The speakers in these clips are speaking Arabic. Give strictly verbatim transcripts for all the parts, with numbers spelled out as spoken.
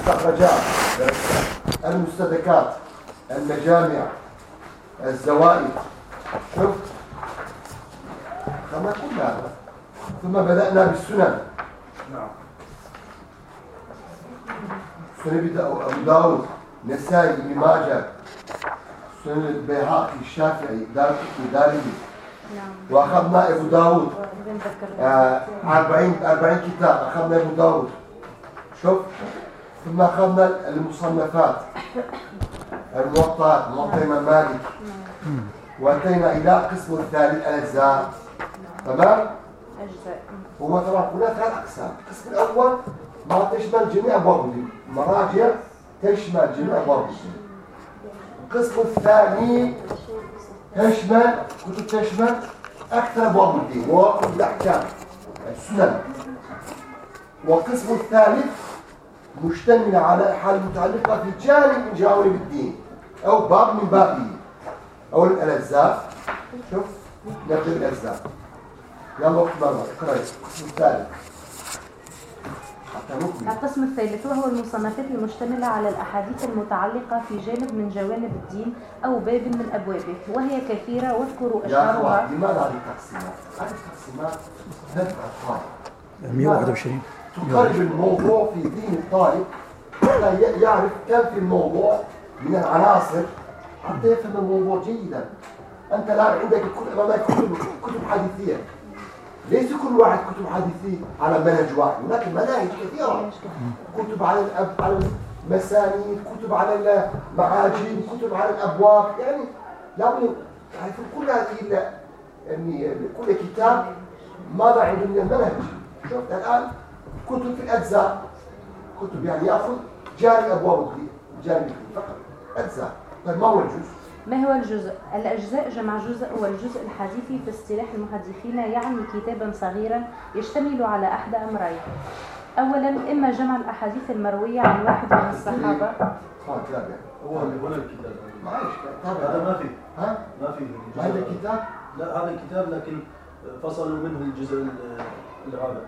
المستخرجات، المستدركات، المجامع، الزوائد. شوف خلنا كل هذا. ثم بدأنا بالسنن. نعم. سنن أبو داود، نسائي، ابن ماجه، سنن البيهقي، الشافعي، دارقطني، دارمي. نعم. وأخذنا أبو داود آه أربعين أربعين كتاب، أخذنا أبو داود. شوف. ثم أخذنا المصنفات، الموطئات، موطئ إمام مالك. وأتينا إلى قسم الثالث الأجزاء. تمام؟ أجزاء. هو طبعا هناك ثلاث أقسام. القسم الأول ما تشمل جميع أبواب الدين، مراجع تشمل جميع أبواب الدين. القسم الثاني تشمل كتب تشمل أكثر أبواب الدين وكتب الأحكام السنن. والقسم الثالث مشتمل على حال متعلقة في جانب من جوانب الدين أو باب من بابه. أول الأجزاء. شوف نبدأ بالأجزاء. يلا وقت مرة اقرأ القسم الثالث حتى نكمل. القسم الثالث وهو المصنفات المشتملة على الأحاديث المتعلقة في جانب من جوانب الدين أو باب من أبوابه، وهي كثيرة واذكروا أشهرها. يا أخوة لماذا هذه التقسيمات؟ هذه التقسيمات تدفع الطالب مئة وواحد وعشرين تقرب الموضوع في ذهن الطالب حتى يعرف كم في الموضوع من العناصر حتى يفهم الموضوع جيدا. أنت الآن عندك كتب أمامك كتب كتب حديثية، ليس كل واحد كتب حديثية على منهج واحد، هناك مناهج كثيرة. كتب على الأب على المسانيد، كتب على المعاجم، كتب على الأبواب. يعني لابد يعني في كل هذه يعني كل كتاب ماذا عنده من المنهج. شفت الآن كتب في الأجزاء، كتب يعني يأخذ جانب أبواب الدين، جانب فقط أجزاء. طيب ما هو الجزء؟ ما هو الجزء؟ الأجزاء جمع جزء، والجزء الحديثي في اصطلاح المحدثين يعني كتابا صغيرا يشتمل على أحد أمرين. أولا إما جمع الأحاديث المروية عن واحد من الصحابة. ها كتاب هو اللي هنا الكتاب معلش هذا ما في. ها؟ ما في. هذا الكتاب؟ لا هذا الكتاب لكن فصلوا منه الجزء الرابع.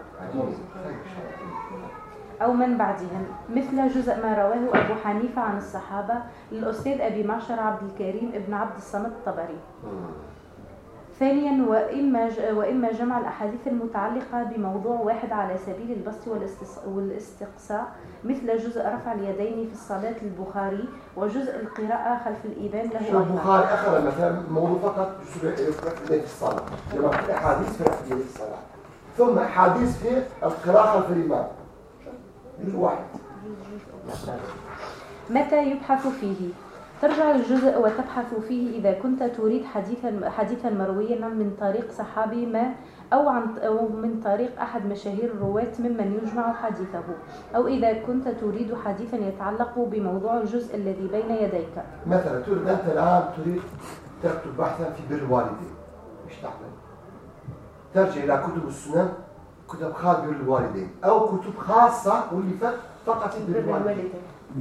أو من بعدهم، مثل جزء ما رواه أبو حنيفة عن الصحابة للأستاذ أبي معشر عبد الكريم ابن عبد الصمد الطبري. ثانيا وإما وإما جمع الأحاديث المتعلقة بموضوع واحد على سبيل البسط والاستقصاء، مثل جزء رفع اليدين في الصلاة البخاري وجزء القراءة خلف الإمام له. شو البخاري أخذ مثلا موضوع فقط جزء رفع اليدين في الصلاة، جمع كل أحاديث في رفع اليدين في الصلاة، ثم أحاديث في القراءة خلف الإمام. جزء واحد. متى يبحث فيه؟ ترجع الجزء وتبحث فيه إذا كنت تريد حديثا حديثا مرويا من طريق صحابي ما أو عن أو من طريق أحد مشاهير الرواة ممن يجمع حديثه، أو إذا كنت تريد حديثا يتعلق بموضوع الجزء الذي بين يديك. مثلا تريد أنت الآن تريد تكتب بحثا في بر الوالدين، إيش تعمل؟ ترجع إلى كتب السنن، كتب خاصة بر الوالدين، أو كتب خاصة ولفت فقط في بر الوالدين.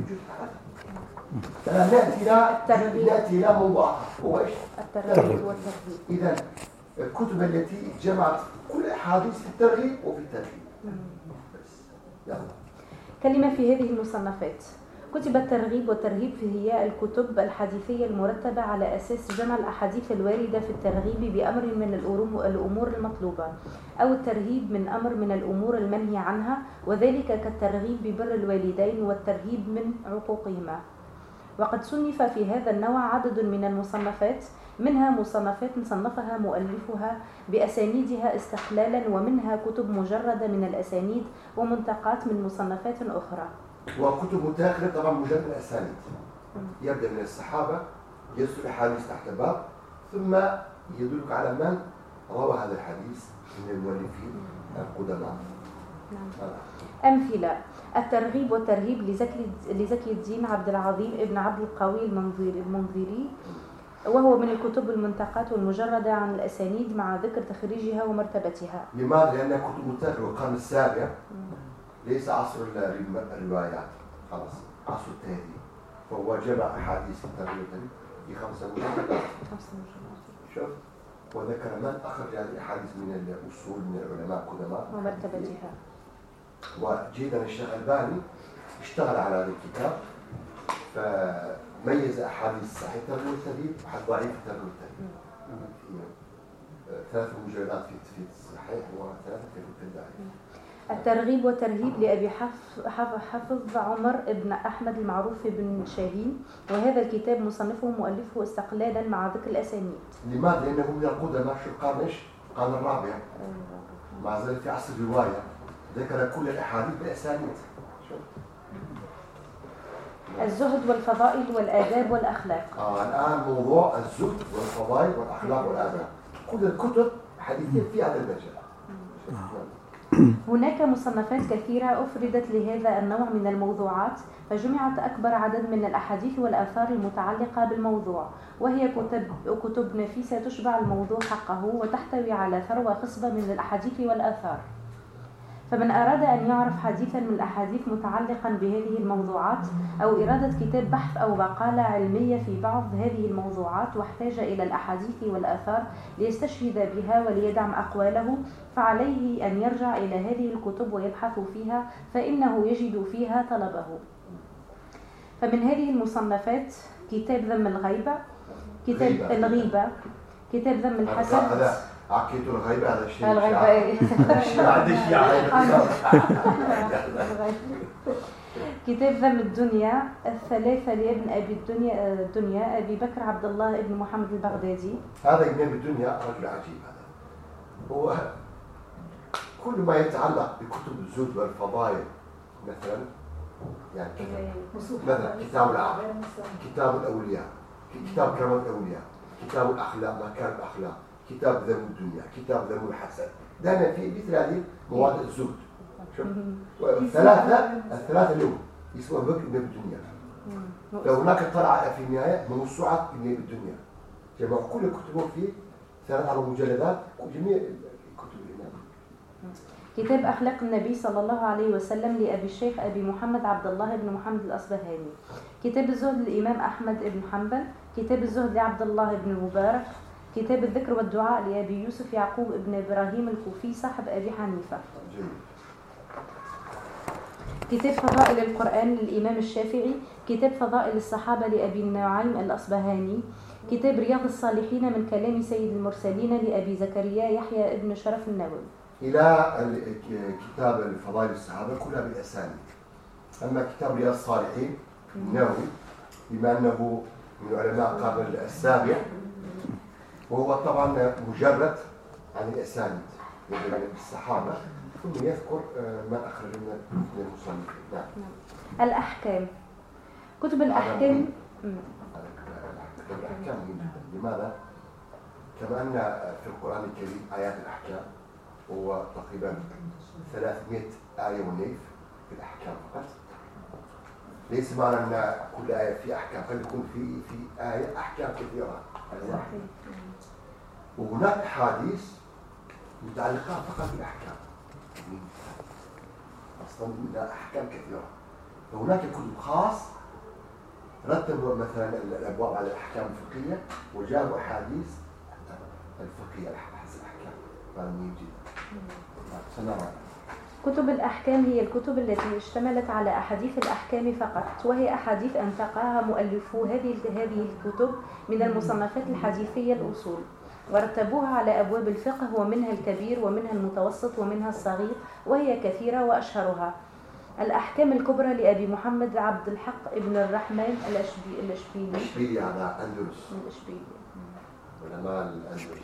نأتي إلى نأتي إلى موضوع هو إيش؟ الترغيب والترهيب. إذا الكتب التي جمعت كل أحاديث في الترغيب وفي الترهيب. بس يلا. كلمة في هذه المصنفات. كتب الترغيب والترهيب هي الكتب الحديثية المرتبة على أساس جمع الأحاديث الواردة في الترغيب بأمر من الأمور المطلوبة، أو الترهيب من أمر من الأمور المنهي عنها، وذلك كالترغيب ببر الوالدين والترهيب من عقوقهما. وقد صنف في هذا النوع عدد من المصنفات، منها مصنفات صنفها مؤلفها بأسانيدها استقلالا، ومنها كتب مجردة من الأسانيد ومنتقات من مصنفات أخرى. وكتب متاخرة طبعا مجرد الأسانيد، يبدأ من الصحابة يذكر الحديث تحت باب، ثم يدلك على من روى هذا الحديث من المؤلفين القدماء. أمثلة: الترغيب والترهيب لزكي, لزكي الدين عبد العظيم ابن عبد القوي المنذري، وهو من الكتب المنتقات والمجردة عن الأسانيد مع ذكر تخريجها ومرتبتها. لماذا؟ لأنها كتب متاخرة والقرن السابع، ليس عصر الروايات، خلاص عصر التهذيب، فهو جمع أحاديث الترغيب في خمسة مجلدات. شوف، وذكر من أخرج هذه الأحاديث من الأصول من العلماء القدماء ومرتبتها. وجيدا الشيخ الباني اشتغل على هذا الكتاب، فميز أحاديث صحيح الترغيب والترهيب وأحد ضعيف الترغيب والترهيب. ثلاث مجلدات في في الصحيح وثلاثة في الضعيف. الترغيب والترهيب لأبي حف- حف- حفظ عمر بن أحمد المعروف بن شاهين، وهذا الكتاب مصنفه مؤلفه استقلالا مع ذكر الأسانيد. لماذا؟ لأنه من القدماء في القرن إيش؟ القرن الرابع، مع ذلك في عصر الرواية ذكر كل الأحاديث بأسانيد. الزهد والفضائل والآداب والأخلاق. آه الآن موضوع الزهد والفضائل والأخلاق والآداب، كل الكتب حديثية في هذا المجال. هناك مصنفات كثيرة أفردت لهذا النوع من الموضوعات، فجمعت أكبر عدد من الأحاديث والآثار المتعلقة بالموضوع، وهي كتب, كتب نفيسة تشبع الموضوع حقه وتحتوي على ثروة خصبة من الأحاديث والآثار. فمن أراد أن يعرف حديثا من الأحاديث متعلقا بهذه الموضوعات، أو إرادة كتاب بحث أو مقالة علمية في بعض هذه الموضوعات، واحتاج إلى الأحاديث والآثار ليستشهد بها وليدعم أقواله، فعليه أن يرجع إلى هذه الكتب ويبحث فيها، فإنه يجد فيها طلبه. فمن هذه المصنفات كتاب ذم الغيبة، كتاب غيبة. الغيبة، كتاب ذم الحسد. هذا عقيدة الغيبة، هذا الشيء الغيبة شيعة. إيه. عندي شيعة. كتاب ذم الدنيا الثلاثة لابن أبي الدنيا الدنيا أبي بكر عبد الله ابن محمد البغدادي. هذا إمام الدنيا رجل عجيب. هذا هو كل ما يتعلق بكتب الزهد والفضائل مثلا، يعني مثلا كتاب العقل، كتاب الأولياء، كتاب كرامة الأولياء، كتاب الأخلاق مكارم الأخلاق، كتاب ذم الدنيا، كتاب ذم الحسد، دائما في مثل هذه مواد الزهد. الثلاثة الثلاثة اليوم يسمى بك إمام الدنيا. لو هناك طلع في النهاية موسوعة إمام الدنيا، جمع كل كتبه فيه ثلاث أربع مجلدات جميع كتب الإمام. كتاب أخلاق النبي صلى الله عليه وسلم لأبي الشيخ أبي محمد عبد الله بن محمد الأصبهاني. كتاب الزهد للإمام أحمد بن حنبل. كتاب الزهد لعبد الله بن المبارك. كتاب الذكر والدعاء لأبي يوسف يعقوب بن إبراهيم الكوفي صاحب أبي حنيفة. كتاب فضائل القرآن للإمام الشافعي. كتاب فضائل الصحابة لأبي النعيم الأصبهاني. كتاب رياض الصالحين من كلام سيد المرسلين لأبي زكريا يحيى ابن شرف النووي. إلى كتاب الفضائل الصحابة كلها بالأسانيد. أما كتاب رياض الصالحين النووي بما أنه من علماء القرن السابع، وهو طبعا مجرد عن الأسانيد يعني الصحابة، ثم يذكر من أخرج من المصنفين. نعم. الأحكام. كتب الأحكام. الأحكام مهمة جدا. لماذا؟ كما أن في القرآن الكريم آيات الأحكام هو تقريبا ثلاثمائة آية ونيف في الأحكام فقط. ليس معنى أن كل آية في أحكام، قد يكون في في آية أحكام كثيرة. وهناك أحاديث متعلقة فقط بالأحكام. أصلاً لها أحكام كثيرة. وهناك كتب خاص رتبوا مثلا الأبواب على الأحكام الفقهية وجابوا أحاديث الفقهية حسب الأحكام. هذا مهم جدا. كتب الأحكام هي الكتب التي اشتملت على أحاديث الأحكام فقط، وهي أحاديث أنتقاها مؤلفو هذه هذه الكتب من المصنفات الحديثية الأصول، ورتبوها على أبواب الفقه، ومنها الكبير ومنها المتوسط ومنها الصغير، وهي كثيرة وأشهرها الأحكام الكبرى لأبي محمد عبد الحق ابن الرحمن الأشبي الأشبيلي. الأشبيلي على أندلس. الأشبيلي. علماء الأندلس.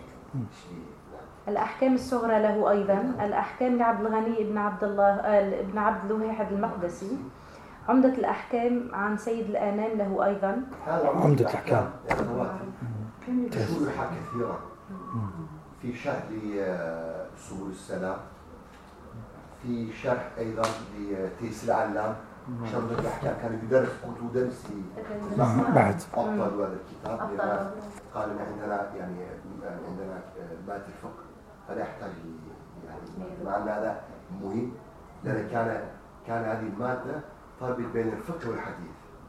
الأحكام الصغرى له أيضا الأحكام لعبد الغني ابن عبد الله ابن عبد الواحد المقدسي. عمدة الأحكام عن سيد الآنام له أيضا. عمدة الأحكام. شروحها كثيرة. في شرح لسبل السلام، في شرح أيضا لتيس العلام. عمدة الأحكام كان يدرس كنت يدرس بعد أبطل هذا الكتاب. قال إن عندنا يعني عندنا مادة الفقه فلا يحتاج يعني مع أن هذا مهم، لأن كان كان هذه المادة تربط بين الفقه والحديث.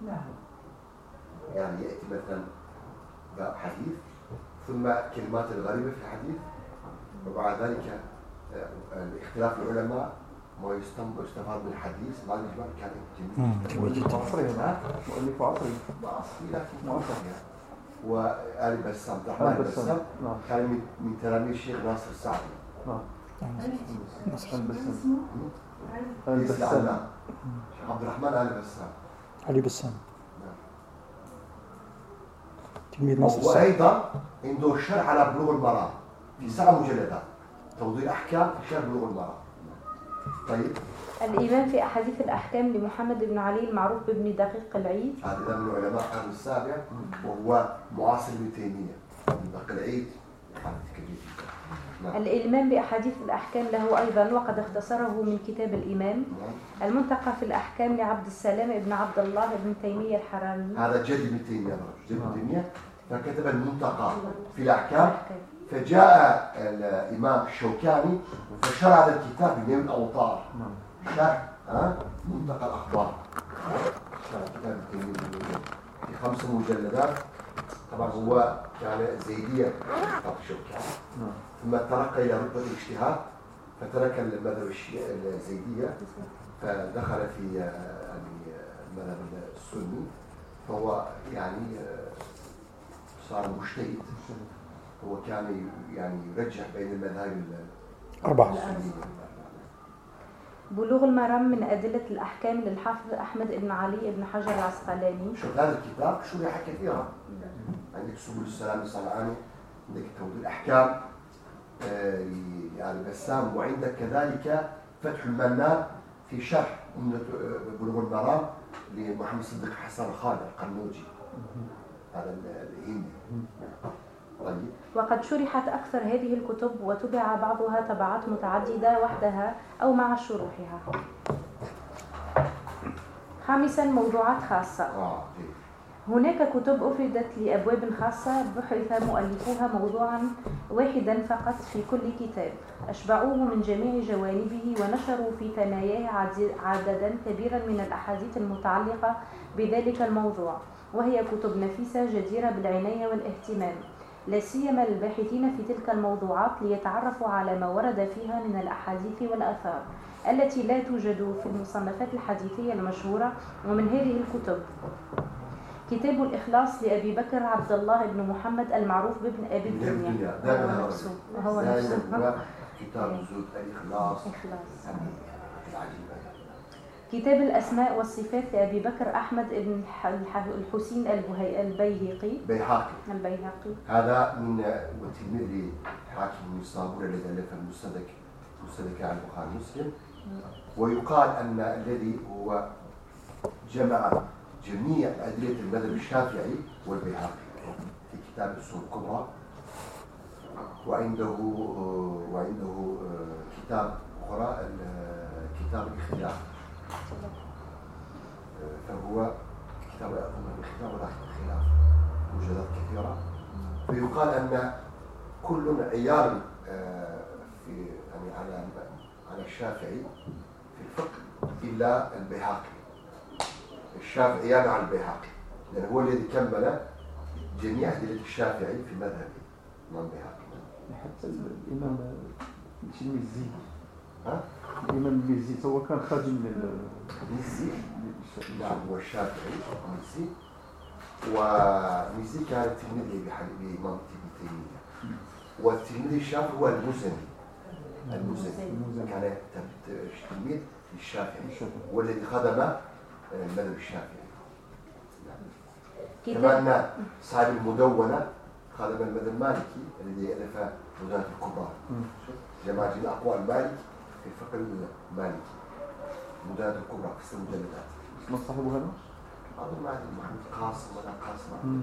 يعني يأتي مثلا باب حديث ثم كلمات الغريبة في الحديث، وبعد ذلك اختلاف العلماء ما يستنبط يستفاد من الحديث ما الإجماع كان مم. جميل. مؤلف عصري هنا مؤلف عصري ما أصلي لكن معاصر. يعني. وآل بسام عبد الرحمن آل بسام. بسام نعم. كان من من تلاميذ الشيخ ناصر السعدي. نعم. نصر. البسام. ليس البسام. العلام. شيخ عبد الرحمن آل بسام. علي بسام نعم. تلميذ نصر السعدي. وأيضا عنده شرح على بلوغ المرام في سبع مجلدات توضيح أحكام في شرح بلوغ المرام. طيب الإمام في أحاديث الأحكام لمحمد بن علي المعروف بابن دقيق العيد. هذا من علماء القرن السابع وهو معاصر ابن تيمية ابن دقيق العيد. نعم. الإمام بأحاديث الأحكام له أيضا وقد اختصره من كتاب الإمام. نعم. المنتقى في الأحكام لعبد السلام بن عبد الله بن تيمية الحرامي. هذا جد ابن تيمية جد ابن تيمية فكتب المنتقى في الأحكام. الأحكام. فجاء الإمام الشوكاني فشرع هذا الكتاب بنيل الأوطار شرح ها منتقى الأخبار شرح كتاب التيمية في خمس مجلدات. طبعا هو كان زيديا كتاب الشوكاني ثم ترقى إلى رتبة الاجتهاد فترك المذهب الزيدية فدخل في يعني المذهب السني فهو يعني صار مجتهد. هو كان يعني يرجح بين المذاهب أربعة. بلوغ المرام من أدلة الأحكام للحافظ أحمد بن علي بن حجر العسقلاني. شوف هذا الكتاب شرح كثيرا. عندك سبل السلام الصنعاني عندك توضيح الأحكام يعني بسام وعندك كذلك فتح المنان في شرح بلوغ المرام لمحمد صديق حسن خالد القرنوجي هذا الهندي. طيب. وقد شرحت أكثر هذه الكتب وتبع بعضها تبعات متعددة وحدها أو مع شروحها. خامسا موضوعات خاصة. آه. هناك كتب أفردت لأبواب خاصة بحث مؤلفوها موضوعا واحدا فقط في كل كتاب أشبعوه من جميع جوانبه ونشروا في ثناياه عددا كبيرا من الأحاديث المتعلقة بذلك الموضوع وهي كتب نفيسة جديرة بالعناية والاهتمام لا سيما للباحثين في تلك الموضوعات ليتعرفوا على ما ورد فيها من الأحاديث والآثار التي لا توجد في المصنفات الحديثية المشهورة. ومن هذه الكتب كتاب الإخلاص لأبي بكر عبد الله بن محمد المعروف بابن أبي الدنيا وهو نفسه وهو نفسه كتاب زود الإخلاص. كتاب الأسماء والصفات لأبي بكر أحمد بن الحسين البيهقي بيهقي البيهقي هذا من وتلميذ حاكم الصابور الذي ألف المستدرك مستدرك عن البخاري ومسلم. ويقال أن الذي هو جمع جميع أدلة المذهب الشافعي والبيهقي في كتاب السنن الكبرى وعنده وعنده كتاب أخرى كتاب الاختلاف فهو كتاب الاختلاف والاختلاف وجدات كثيرة. فيقال أن كل عيال في يعني على على الشافعي في الفقه إلا البيهقي. الشافعي يعني على البيهقي لأن هو الذي كمل جميع أدلة الشافعي في مذهبه من البيهقي. حتى الإمام المزي ها؟ الإمام المزي هو كان خادم من المزي نعم هو الشافعي المزي ومزي كان تلميذ لإمام ابن تيمية والتلميذ الشافعي هو المزني. المزني كان تلميذ للشافعي والذي خدم المذهب الشافعي. كما أن صاحب المدونة خدم المذهب المالكي الذي ألف مدونة الكبرى جمع جميع أقوال مالك في الفقه المالكي مدونة الكبرى في ست مجلدات. من صاحبه هذا؟ أظن ما أدري محمد قاسم ولا قاسم.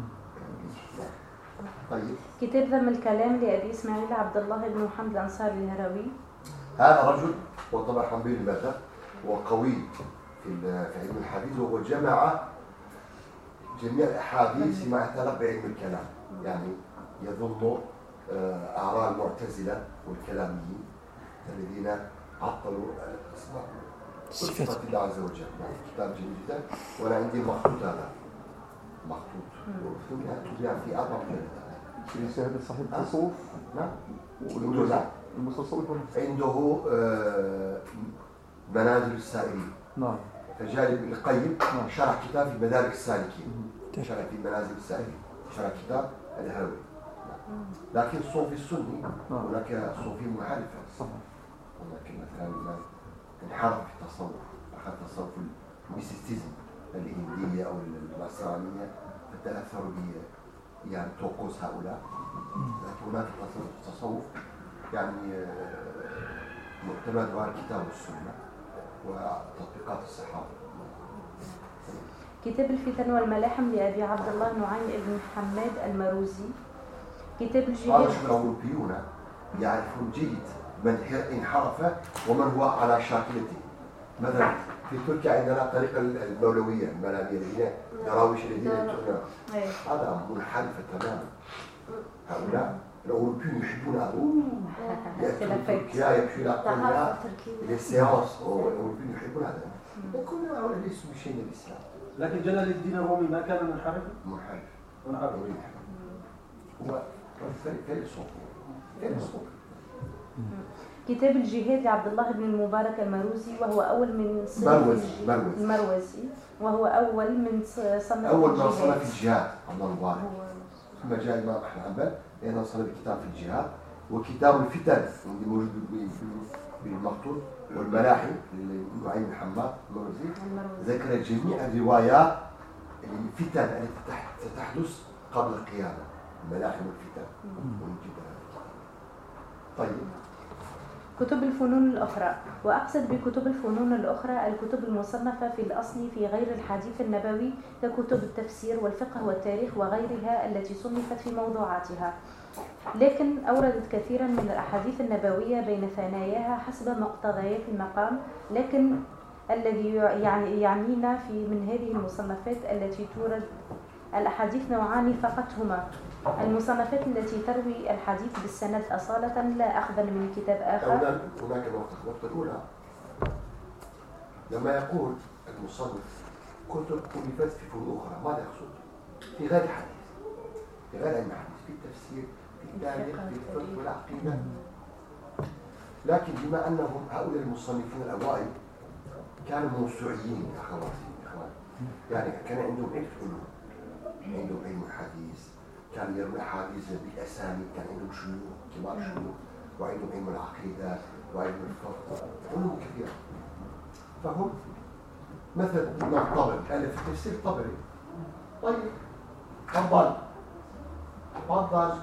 طيب. كتاب ذم الكلام لأبي إسماعيل عبد الله بن محمد الأنصاري الهروي. هذا رجل وطبعا حنبيل المذهب وقوي في علم الحديث وهو جمع جميع الأحاديث فيما يتعلق بعلم الكلام يعني يظن أعراض المعتزلة والكلاميين الذين عطلوا أسماء صفات الله عز وجل. كتاب جميل جدا وأنا عندي مخطوط هذا مخطوط وتباع في أربع مجلدات. في هذا صاحب التصوف نعم والمتصوف عنده منازل السائرين. نعم. فجاء ابن القيم شرح كتاب في مدارك السالكين، شرح في منازل السائرين، شرح كتاب الهروي. لكن الصوفي السني هناك صوفي منحرفة، ولكن مثلا انحرف في التصوف، أخذ تصوف الميستيزم الهندية أو النصرانية، فتأثروا ب يعني طقوس هؤلاء. لكن هناك تصوف يعني معتمد على الكتاب والسنة وتطبيقات الصحابة. كتاب الفتن والملاحم لأبي عبد الله نعيم بن حماد المروزي. كتاب الجهاد. قال شو الأوروبيون يعرفون جيد من انحرف ومن هو على شاكلته. مثلا في تركيا عندنا طريقة المولوية الملامية اللي هنا دراويش الذين يتقنون، هذا منحرفة تماما. هؤلاء الأوروبيون يحبون هذا، يأتون تركيا يمشي إلى قناة إلى السياس، الأوروبيون يحبون هذا. كل هؤلاء ليسوا بشيء من الإسلام. لكن جلال الدين الرومي ما كان منحرفا؟ منحرف. منحرف. هو فيلسوف. فيلسوف. كتاب الجهاد لعبد الله بن المبارك المروزي، وهو أول من صنف المروزي المروزي وهو أول من صنف أول من صنف الجهاد عبد الله المبارك. ثم جاء الإمام أحمد حنبل لأنه صنف كتاب في الجهاد، وكتاب الفتن اللي موجود بالمخطوط، والملاحم لنعيم بن حماد المروزي ذكر جميع الروايات الفتن التي تحدث قبل القيامة، الملاحم والفتن. طيب. كتب الفنون الأخرى. وأقصد بكتب الفنون الأخرى الكتب المصنفة في الأصل في غير الحديث النبوي ككتب التفسير والفقه والتاريخ وغيرها التي صنفت في موضوعاتها، لكن أوردت كثيرا من الأحاديث النبوية بين ثناياها حسب مقتضيات المقام. لكن الذي يعني يعنينا في من هذه المصنفات التي تورد الأحاديث نوعان فقط، هما المصنفات التي تروي الحديث بالسند أصالة لا أخذا من كتاب آخر. هناك النقطة الأولى لما يقول المصنف كتب ألفت في فنون أخرى، ماذا يقصد؟ في غير الحديث، في غير علم الحديث، في التفسير، في التاريخ، في الفقه والعقيدة. لكن بما أنهم هؤلاء المصنفين الأوائل كانوا موسوعيين يا أخواتي، يعني كان عندهم علم علوم، عندهم علم الحديث، كانوا يرون الأحاديث بالأسامي، كان عندهم شيوخ كبار شيوخ، وعندهم علم العقيدة وعلم الفقه، علوم كثيرة. فهم مثل ابن الطبري ألف تفسير طبري. طيب تفضل تفضل.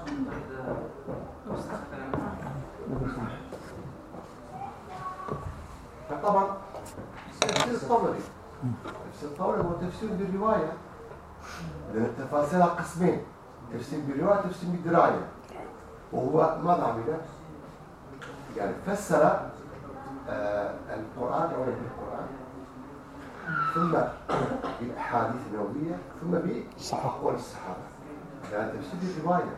فطبعا تفسير الطبري تفسير الطبري هو تفسير بالرواية، لأن التفاسير قسمين، تفسير بالرواية تفسير بالدراية. وهو ماذا عمل؟ يعني فسر آه القرآن أولا بالقرآن، ثم بالأحاديث النبوية، ثم بأقوال الصحابة، يعني تفسير بالرواية.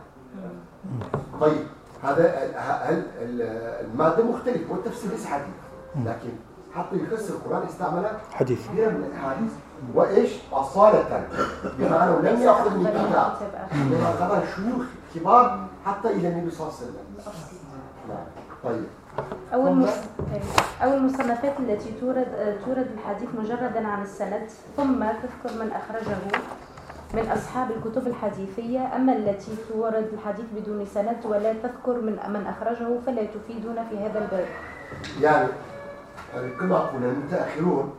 طيب هذا هل المادة مختلفة والتفسير ليس حديث، لكن حتى يفسر القرآن استعمل حديث من الأحاديث وإيش أصالة، بمعنى لم يأخذ من كتاب، لما أخذ شيوخ كبار حتى إلى النبي صلى الله عليه وسلم. طيب. أول مص... أول مصنفات التي تورد تورد الحديث مجردا عن السند، ثم تذكر من أخرجه من أصحاب الكتب الحديثية. أما التي تورد الحديث بدون سند ولا تذكر من من أخرجه فلا تفيدنا في هذا الباب. يعني كما قلنا المتأخرون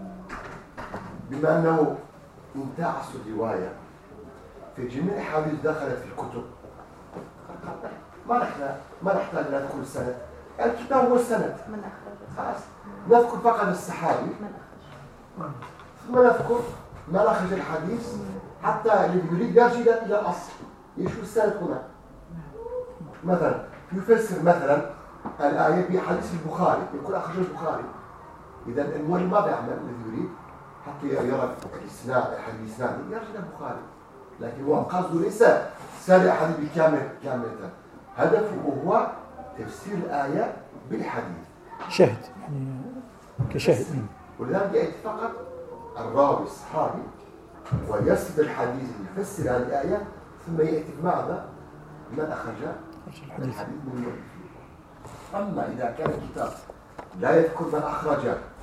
بما أنه انتعسوا الرواية في جميع الحديث دخلت في الكتب، ما نحن ما نحتاج نذكر السند، الكتاب هو السند. من أخرجه خلاص نذكر فقط الصحابي، ثم نذكر ما أخرج الحديث حتى اللي يريد يرجع إلى الأصل يشوف السند هنا. مثلا يفسر مثلا الآية بحديث البخاري، يقول أخرج البخاري، إذا المؤلف ماذا يعمل الذي يريد حتى يرى الإسناد الحديث الإسنادي يرجع إلى البخاري، لكن هو قصده ليس سرد الحديث بكامل كاملة، هدفه هو تفسير الآية بالحديث، شاهد يعني كشاهد. ولذلك يأتي فقط الراوي الصحابي ويسرد الحديث يفسر هذه الآية، ثم يأتي ماذا من أخرج الحديث من المؤلف. أما إذا كان الكتاب لا يذكر من أخرج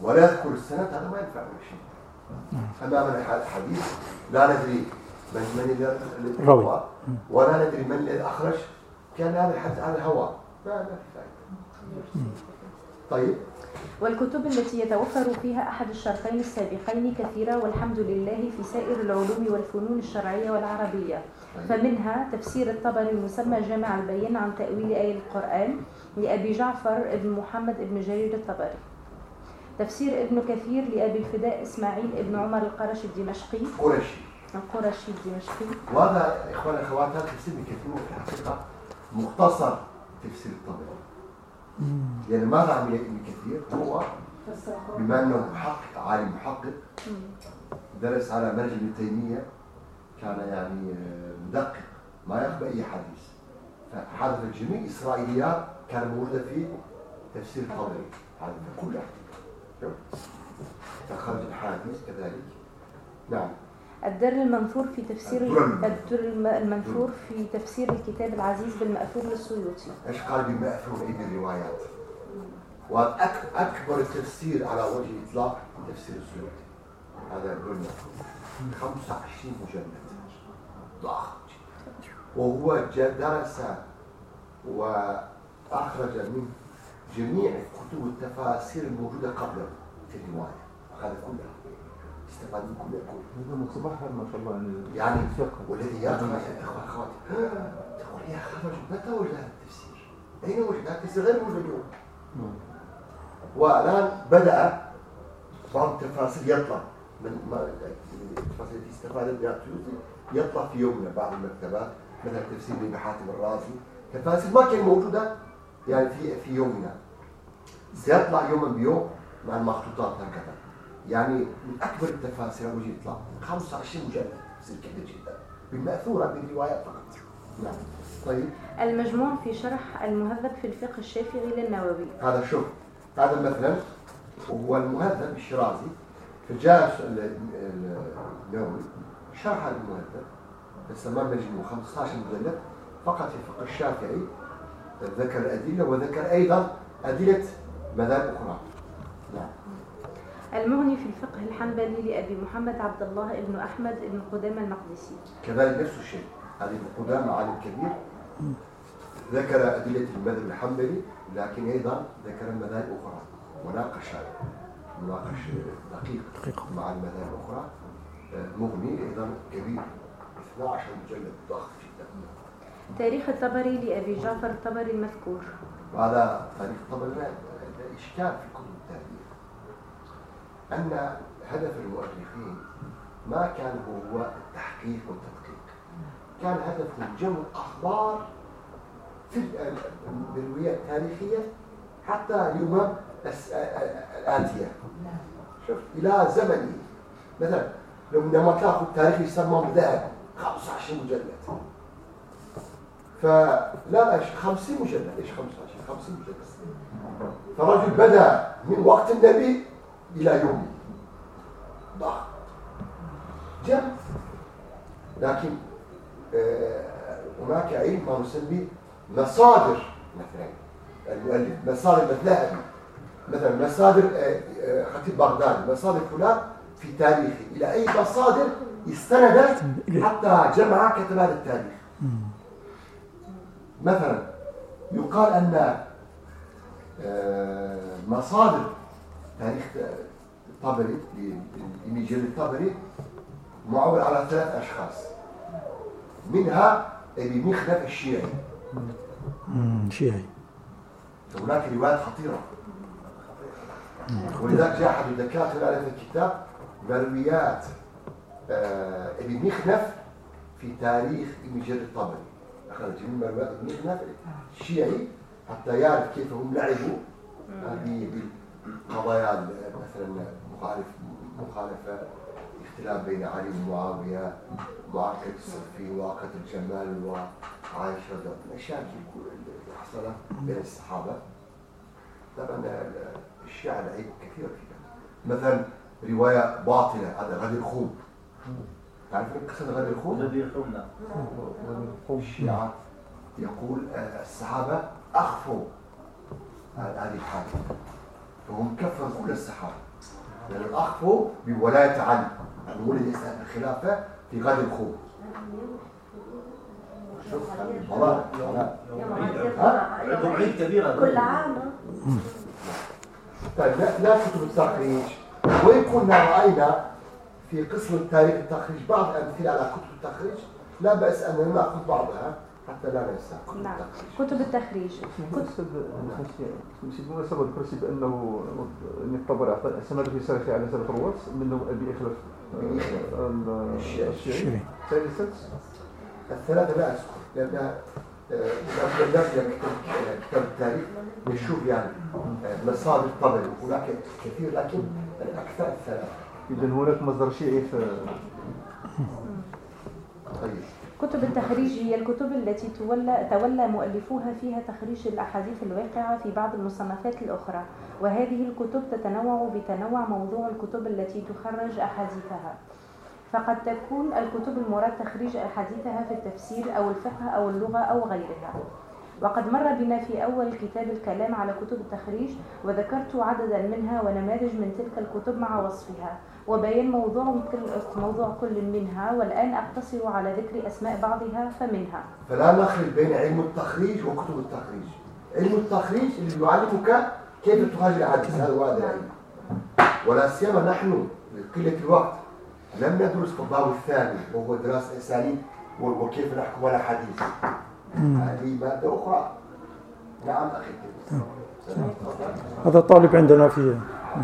ولا يذكر السند هذا ما ينفع شيء. أمامنا الحديث لا ندري من من الذي روى ولا ندري من الذي أخرج، كان هذا الحديث على الهواء ما ما في فائدة. طيب. والكتب التي يتوفر فيها أحد الشرطين السابقين كثيرة والحمد لله في سائر العلوم والفنون الشرعية والعربية. فمنها تفسير الطبري المسمى جامع البيان عن تأويل آية القرآن لأبي جعفر ابن محمد ابن جرير الطبري. تفسير ابن كثير لأبي الفداء إسماعيل ابن عمر القرشي الدمشقي قرشي القرشي الدمشقي. وهذا إخوان الأخوات هذا تفسير ابن كثير في الحقيقة مختصر تفسير الطبري. يعني ماذا عمل ابن كثير؟ هو بما أنه محقق عالم محقق درس على منهج ابن تيمية، كان يعني مدقق ما يخبأ أي حديث، فحدث جميع الإسرائيليات كان موجودة في تفسير الطبري هذا كلها تخرج الحديث كذلك. نعم. الدر المنثور في تفسير الدر المنثور في تفسير الكتاب العزيز بالمأثور للسيوطي. ايش قال بالمأثور اي الروايات؟ واكبر التفسير على وجه الاطلاق تفسير السيوطي، هذا الدر المنثور خمسة وعشرين مجلد ضخم، وهو درس واخرج من جميع كتب التفاسير الموجوده قبله في الروايه، هذا كلها استفاد من كل كل هذا مصباح ما شاء الله يعني يعني والذي يقرأ يا اخوان اخواتي تقول يا خرج متى وجد هذا التفسير؟ اين وجد هذا التفسير؟ غير موجود اليوم. والان بدا بعض التفاسير يطلع من التفاسير التي استفادت منها السيوطي يطلع في يومنا بعض المكتبات، مثل تفسير ابن حاتم الرازي، تفاسير ما كانت موجوده يعني في في يومنا سيطلع يوما بيوم مع المخطوطات هكذا. يعني من اكبر التفاسير على وجه الاطلاق خمسة وعشرين مجلد، تفسير كبير جدا بالمأثورة بالروايات فقط. نعم. طيب. المجموع في شرح المهذب في الفقه الشافعي للنووي. هذا شوف هذا مثلا هو المهذب الشيرازي في الجامع النووي شرح هذا المهذب فسماه مجموع خمسة عشر مجلد فقط في الفقه الشافعي، ذكر الأدلة وذكر أيضا أدلة مذاهب أخرى. نعم. المغني في الفقه الحنبلي لأبي محمد عبد الله ابن أحمد ابن قدامة المقدسي. كذلك نفس الشيء، هذه ابن قدامة عالم كبير ذكر أدلة المذهب الحنبلي، لكن أيضا ذكر مذاهب أخرى وناقش مناقش دقيق مع المذاهب الأخرى. مغني أيضا كبير اثني عشر مجلد ضخم جدا. تاريخ الطبري لأبي جعفر الطبري المذكور. وهذا تاريخ الطبري له إشكال في كتب التاريخ، أن هدف المؤرخين ما كان هو التحقيق والتدقيق، كان هدفهم جمع أخبار في الروايات التاريخية حتى اليوم الآتية. شوف إلى زمني مثلا لما تلاقوا التاريخ يسمى ذهب خمسة عشر مجلد، فلا لا خمسين مجلد، إيش خمسة عشر خمسين مجلد. فرجل بدأ من وقت النبي إلى يوم ضخم جمع، لكن آه هناك علم ما نسميه مصادر، مثلا المؤلف مصادر الذهبي مثلا مصادر آه خطيب بغداد، مصادر فلان في تاريخه إلى أي مصادر استند حتى جمع كتب هذا التاريخ. مثلا يقال أن آه مصادر تاريخ الطبري لمجلد الطبري معول على ثلاث أشخاص، منها ابي مخلف الشيعي. شيعي. هناك روايات خطيرة، ولذلك جاء أحد الدكاترة على الكتاب مرويات ابي مخلف في تاريخ مجلد الطبري، أخرج من مرويات ابي مخلف الشيعي حتى يعرف كيف هم لعبوا هذه بالقضايا، مثلا مخالف مخالفة اختلاف بين علي ومعاوية، معركة الصفين، وقت الجمال وعائشة، الأشياء اللي حصلت بين الصحابة. طبعا الشيعة لعيب كثير فيها، مثلا رواية باطلة هذا غدير خوم، تعرفين قصة غدير خوم؟ غدير خوم نعم. الشيعة يقول الصحابة أخفوا هذه الحادثة، فهم كفروا كل الصحابة لأن الأخ فوق بولاية علي، يعني ولد يسأل الخلافة في غد الخوف. شوف والله عندهم عيد كبيرة كل عام. طيب لا, لا كتب التخريج، وإن كنا رأينا في قسم التاريخ التخريج بعض الأمثلة على كتب التخريج، لا بأس أن نأخذ بعضها حتى لا ننسى كتب نعم. التخريج. كتب التخريج. ماشي بمناسبة ذكرتي بأنه أن الطبري اعتمد في سلفه على سلف الرواة منه أبي إخلف الشيعي. ثالثا الثلاثة لا أذكر لأنها لما نرجع كتاب التاريخ نشوف يعني مصادر الطبري هناك كثير لكن الأكثر الثلاثة. إذا هناك مصدر شيعي في طيب. كتب التخريج هي الكتب التي تولى, تولى مؤلفوها فيها تخريج الأحاديث الواقعة في بعض المصنفات الأخرى، وهذه الكتب تتنوع بتنوع موضوع الكتب التي تخرج أحاديثها، فقد تكون الكتب المراد تخريج أحاديثها في التفسير أو الفقه أو اللغة أو غيرها. وقد مر بنا في أول كتاب الكلام على كتب التخريج، وذكرت عددا منها ونماذج من تلك الكتب مع وصفها وبيان موضوع كل موضوع كل منها، والآن أقتصر على ذكر أسماء بعضها. فمنها فلا نخلط بين علم التخريج وكتب التخريج. علم التخريج اللي يعلمك كيف تخرج الأحاديث، هذا هو العلم، ولا سيما نحن لقلة الوقت لم ندرس في الباب الثاني وهو دراسة أساليب وكيف نحكم على حديث. هذه مادة أخرى. نعم أخي. هذا طالب عندنا فيه.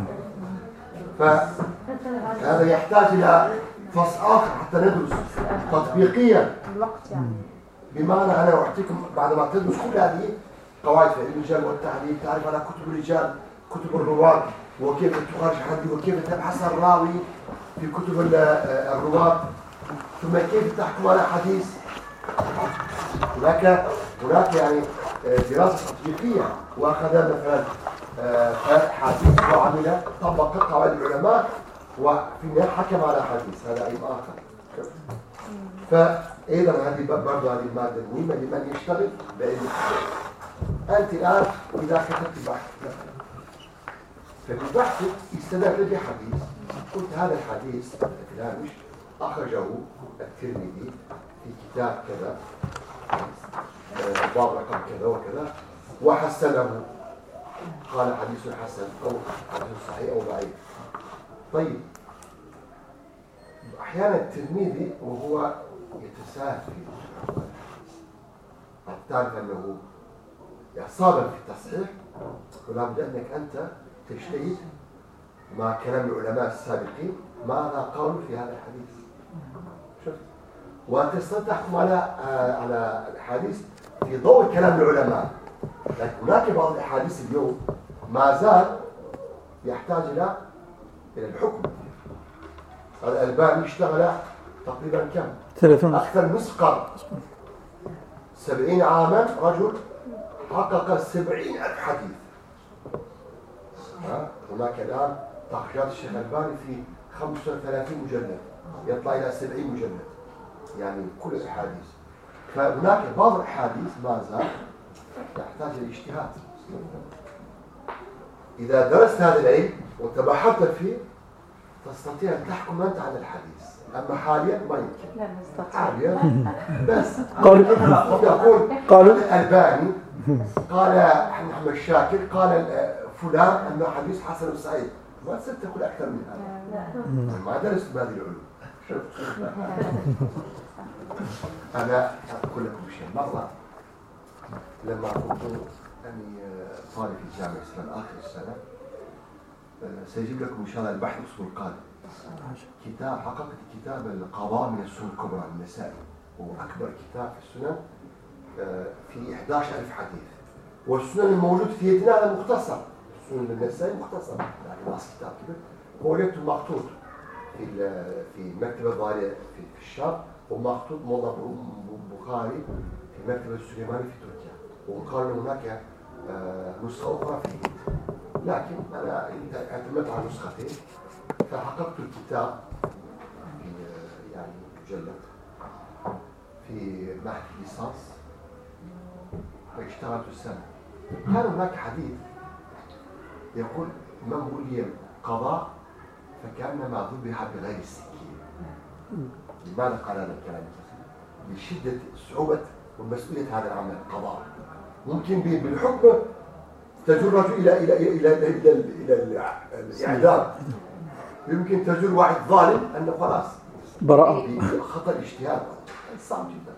فهذا يحتاج إلى فصل آخر حتى ندرس تطبيقيا الوقت يعني. بمعنى أنا أعطيكم بعد ما تدرس كل هذه قواعد في علم الرجال والتعديل، تعرف على كتب الرجال، كتب الرواة، وكيف تخرج حديث، وكيف تبحث الراوي في كتب الرواة، ثم كيف تحكم على حديث. هناك هناك يعني دراسة تطبيقية، وأخذ مثلا حديث وعمل طبق قواعد العلماء وفي النهاية حكم على حديث، هذا علم آخر. فأيضا هذه برضه هذه المادة مهمة لمن يشتغل بعلم الحديث. أنت الآن إذا كتبت بحث ففي بحثك استدلت بحديث، قلت هذا الحديث الفلاني أخرجه الترمذي في كتاب كذا باب رقم كذا وكذا وحسنه، قال حديث حسن أو حديث صحيح أو ضعيف. طيب أحيانا الترمذي وهو يتساهل في تعرف أنه يصاب في التصحيح، ولا بد أنك أنت تجتهد مع كلام العلماء السابقين ماذا قالوا في هذا الحديث. شفت؟ وتستطيع تحكم على على الحديث في ضوء كلام العلماء. لكن هناك بعض الأحاديث اليوم ما زال يحتاج إلى إلى الحكم. الألباني اشتغل تقريبا كم؟ ثلاثون أكثر من نصف قرن، سبعين عاما رجل حقق سبعين ألف حديث. هناك الآن تخريجات الشيخ الألباني في خمسة وثلاثين مجلد يطلع إلى سبعين مجلد، يعني كل الأحاديث. فهناك بعض الأحاديث ما زال تحتاج إلى اجتهاد. إذا درست هذا العلم وتبحثت فيه تستطيع أن تحكم أنت على الحديث، أما حاليا ما يمكن. لا نستطيع. حاليا بس قالوا يقول قالوا الألباني قال محمد شاكر قال فلان أنه حديث حسن وصحيح، ما تصير تقول أكثر من هذا. ما درست بهذه العلوم. أنا أقول لكم شيء. مرة لما كنت أني طالب في الجامعة الإسلام آخر السنة، سيجيب لكم إن شاء الله البحث الأصول القادم كتاب، حققت كتاب القضاء من السنن الكبرى للنسائي، هو أكبر كتاب في السنن في إحدى عشر ألف حديث، والسنن الموجود في يدنا هذا مختصر، السنن النسائي مختصر يعني ناس كتاب كبير، هو ليته مخطوط في في مكتبة الظاهرية في الشام، ومخطوط موضع بخاري في مكتبة السليماني في تركيا، وقال هناك نسخة أخرى في الهند، لكن أنا اعتمدت على نسختين فحققت الكتاب في يعني مجلد في معهد ليسانس واشتغلت السنة. كان هناك حديث يقول من ولي قضاء فكأنما ذبح بغير السكين. لماذا قال هذا الكلام؟ لشدة صعوبة ومسؤولية هذا العمل القضاء. ممكن بالحكم تجر رجل إلى إلى إلى إلى إلى, إلى, إلى الإعدام. يمكن تجر واحد ظالم أنه خلاص براءة خطأ اجتهاد صعب جدا.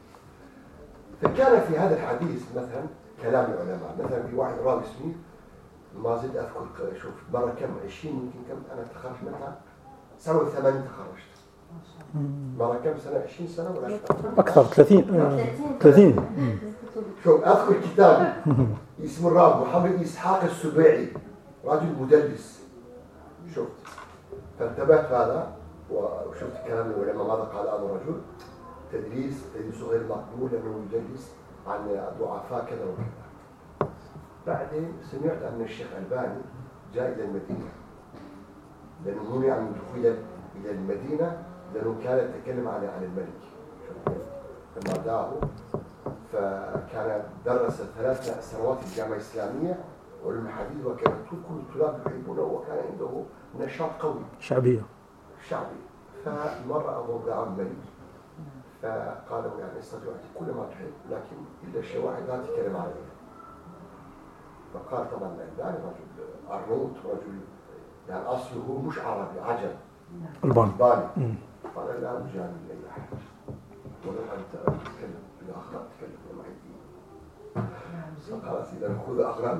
فكان في هذا الحديث مثلا كلام العلماء، مثلا في واحد راوي اسمه ما زلت أذكر، شوف مرة كم عشرين يمكن كم أنا تخرجت منها سنة وثمانين تخرجت. مرة كم سنة عشرين سنة ولا أكثر ثلاثين ثلاثين. شوف أذكر كتاب اسمه الراوي محمد إسحاق السبيعي، رجل مدلس. شفت فانتبهت هذا وشفت كلام العلماء ماذا قال هذا الرجل. تدريس تدريسه غير مقبول لأنه يدرس عن ضعفاء كذا وكذا. بعدين سمعت أن الشيخ الباني جاء إلى المدينة، لأنه منع من دخوله إلى المدينة لأنه كان يتكلم عن عن الملك. لما دعاه فكان درس ثلاث سنوات في الجامعة الإسلامية وعلم الحديث، وكان كل الطلاب يحبونه وكان عنده نشاط قوي شعبية شعبي. فمرة أبو دعاه الملك فقالوا يعني استطيع كل ما تحب لكن إلا شيء واحد لا تتكلم عليه. فقال طبعا الباني رجل أرنوط، رجل يعني أصله مش عربي عجم الباني. قال لا مجاني لأي أحد ولو أنت تتكلم إذا أخطأت تتكلم معي. فخلاص إذا خذ أغرام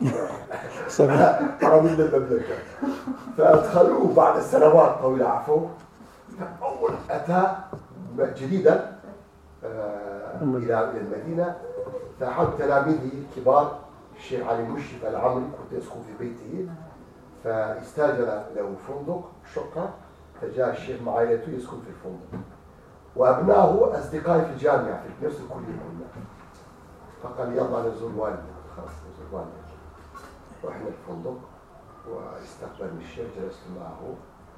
الله حرام من المملكة. فأدخلوه بعد سنوات طويلة عفوا. فأول أتى جديدا إلى المدينة فأحد تلاميذه الكبار الشيخ علي مشرف العمري كنت أسكن في بيته، فاستاجر له فندق شقة، فجاء الشيخ مع عائلته يسكن في الفندق وأبنائه أصدقائي في الجامعة في نفس الكلية كلها. فقال يلا نزور والدك. خلاص نزور والدك. رحنا الفندق واستقبلني الشيخ، جلست معه.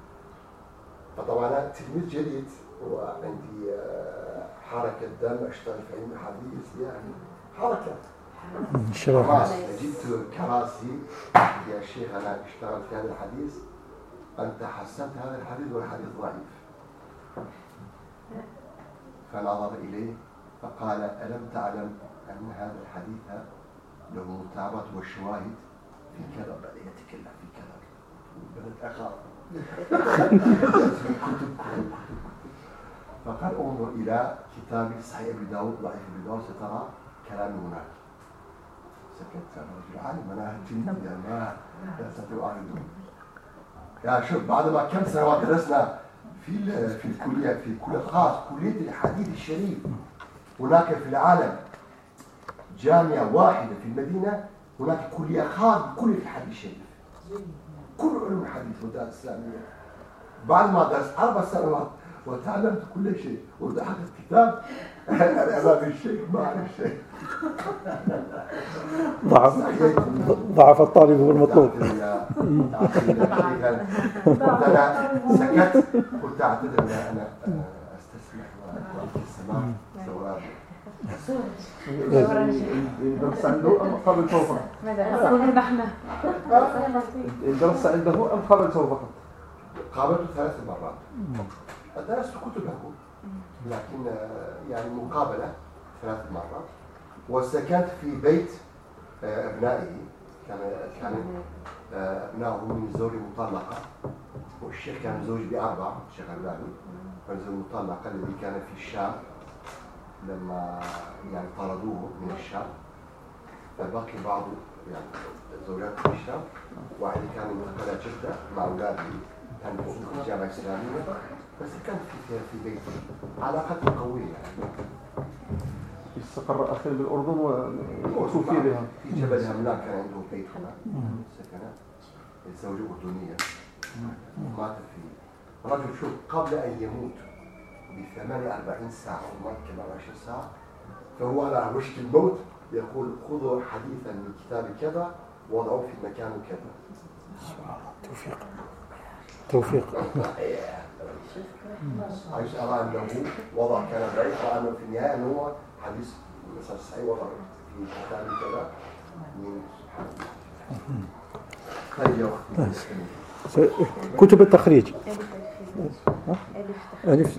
فطبعا أنا تلميذ جديد وعندي حركة دم، أشتغل في علم الحديث يعني حركة. خلاص جبت كراسي يا شيخ أنا أشتغل في هذا الحديث، أنت حسنت هذا الحديث والحديث ضعيف. فنظر إليه فقال ألم تعلم أن هذا الحديث له متابعة وشواهد في كذا؟ بدأ يتكلم في كذا بدأت أخاف. فقال انظر إلى كتاب صحيح أبي داود ضعيف أبي داود سترى كلامي هناك. سكت الرجل عالم أنا هالجنة ما لا أستطيع أن يا شوف بعد ما كم سنوات درسنا في في الكلية في الكلية الخاص كلية الحديث الشريف، هناك في العالم جامعة واحدة في المدينة هناك كلية خاصة كلية الحديث الشريف، كل علوم الحديث والدراسة الإسلامية. بعد ما درست أربع سنوات وتعلمت كل شيء ودخلت الكتاب أنا أمام الشيء ما أعرف شيء. ضعف ضعف الطالب هو المطلوب. أنا سكت قلت أعتذر أن أنا أستسمح والسماع سواء. درس عنده أم قبل فوق؟ ماذا نقول نحن؟ درس عنده أم قبل فوق؟ قابلته ثلاث مرات. درست كتبه لكن يعني مقابلة ثلاث مرات، وسكنت في بيت أبنائه. كان كان أبنائه من زوج مطلقة، والشيخ كان زوج بأربع، الشيخ الباني كان زوج مطلقة الذي كان في الشام لما يعني طردوه من الشام، فبقي بعض يعني زوجات في الشام، واحد كان انتقل جدة مع أولاده كان في الجامعة الإسلامية، بس كان في في بيته علاقات قوية يعني. استقر أخيرا بالأردن وتوفي بها في جبل هملاك كان عنده بيت هناك سكنة، الزوجة أردنية مات فيه. رجل شوف قبل أن يموت بثمانية وأربعين ساعة ومات كما عشرين ساعة، فهو على وشك الموت يقول خذوا حديثا من كتاب كذا وضعوه في مكان كذا. توفيق توفيق. عايش أرى أنه وضع كان ضعيف وأنه في النهاية أنه حديث مثلا صحيح وضع في كتاب كذا من سبحان الله. طيب كتب التخريج. ألف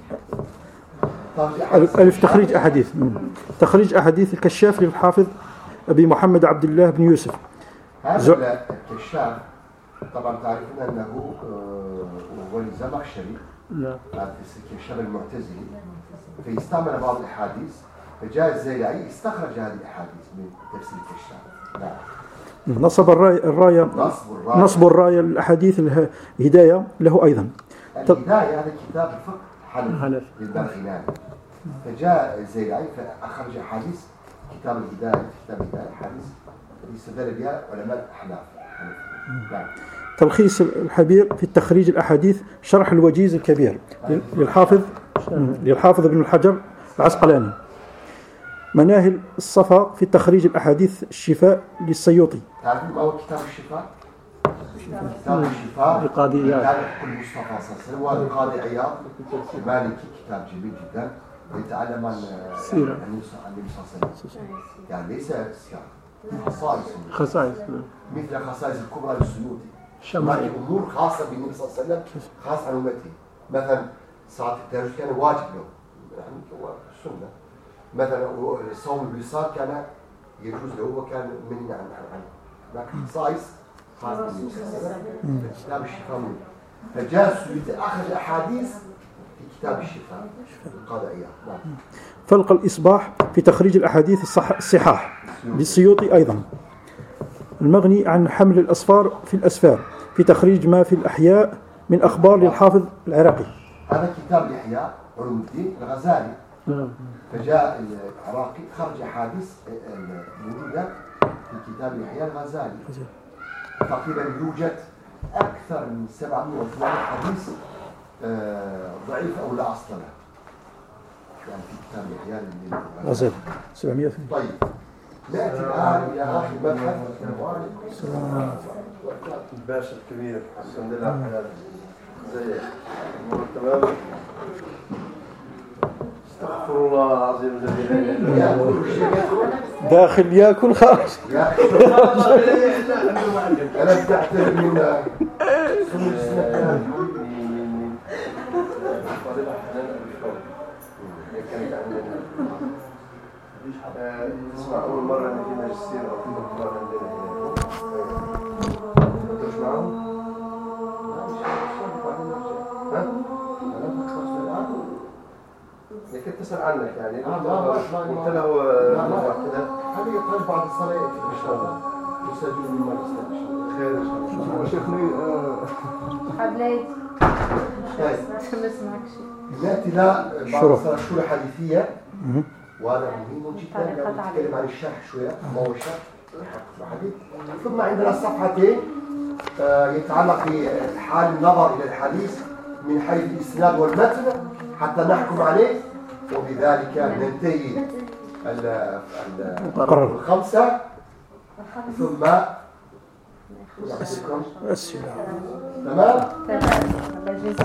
ألف, ألف تخريج أحاديث. تخريج أحاديث الكشاف للحافظ أبي محمد عبد الله بن يوسف. هذا الكشاف طبعا تعرفون أنه هو الزمخشري الكشاف المعتزلي، فيستعمل بعض الأحاديث، فجاء الزيلعي استخرج هذه الأحاديث من تفسير الكشاف. نعم. نصب الراية, الراية نصب الراية نصب الراية الأحاديث الهداية له أيضا. الهداية هذا كتاب الفقه حنفي للبرغيناني، فجاء الزيلعي فأخرج أحاديث كتاب الهداية كتاب الهداية أحاديث يستدل بها علماء الأحناف. نعم. تلخيص الحبير في التخريج الأحاديث شرح الوجيز الكبير للحافظ للحافظ ابن الحجر العسقلاني. مناهل الصفا في تخريج الأحاديث الشفاء للسيوطي. تعرفون ما هو كتاب الشفاء؟ كتاب الشفاء القاضي عياض المصطفى صلى الله عليه وسلم، القاضي عياض المالكي، كتاب جميل جدا يتعلم عن السيرة النبي صلى الله عليه وسلم، يعني ليس سيرة، خصائص خصائص مثل خصائص الكبرى للسيوطي، شمائل أمور خاصة بالنبي صلى الله عليه وسلم خاصة عن أمته. مثلا صلاة التهجد كان واجب له، يعني هو السنة. مثلا صوم الوصال كان يجوز له وكان من عن عن لكن خصائص خاصة بالنبي صلى الله عليه وسلم. كتاب الشفاء منه، فجاء السيوطي أخرج أحاديث في كتاب الشفاء القاضي عياض. نعم. فلق الإصباح في تخريج الأحاديث الصح الصحاح للسيوطي أيضا. المغني عن حمل الأصفار في الأسفار في تخريج ما في الأحياء من أخبار للحافظ العراقي. هذا كتاب الإحياء علوم الدين الغزالي، فجاء العراقي خرج أحاديث موجودة في كتاب الإحياء الغزالي، تقريبا يوجد أكثر من سبعمائة وثمانين حديث ضعيف أو لا أصل له، يعني في كتاب الإحياء الغزالي سبعمائة. طيب نأتي الآن إلى آخر مبحث. الباشا الكبير الحمد لله حياتي زي تمام. استغفر الله العظيم الذي لا اله الا هو داخل ياكل خارج. أنا بتعترف من تسمع أول مرة إن في ماجستير أو في دكتوراه عندنا هنا تسمع معهم؟ لكن تسأل عنك يعني قلت له كذا هذه يقال بعد الصلاة إن شاء الله يسجل من الماجستير. خير إن شاء الله. شيخني حبلايد طيب ما اسمعك شيء. نأتي إلى بعض الصلاة شورى حديثية، وهذا مهم جدا نتكلم عن الشرح شوية، ما هو الشرح الحديث. ثم عندنا صفحتين يتعلق بحال النظر إلى الحديث من حيث الإسناد والمتن حتى نحكم عليه، وبذلك ننتهي الخمسة ثم نعطيكم. تمام؟ تمام.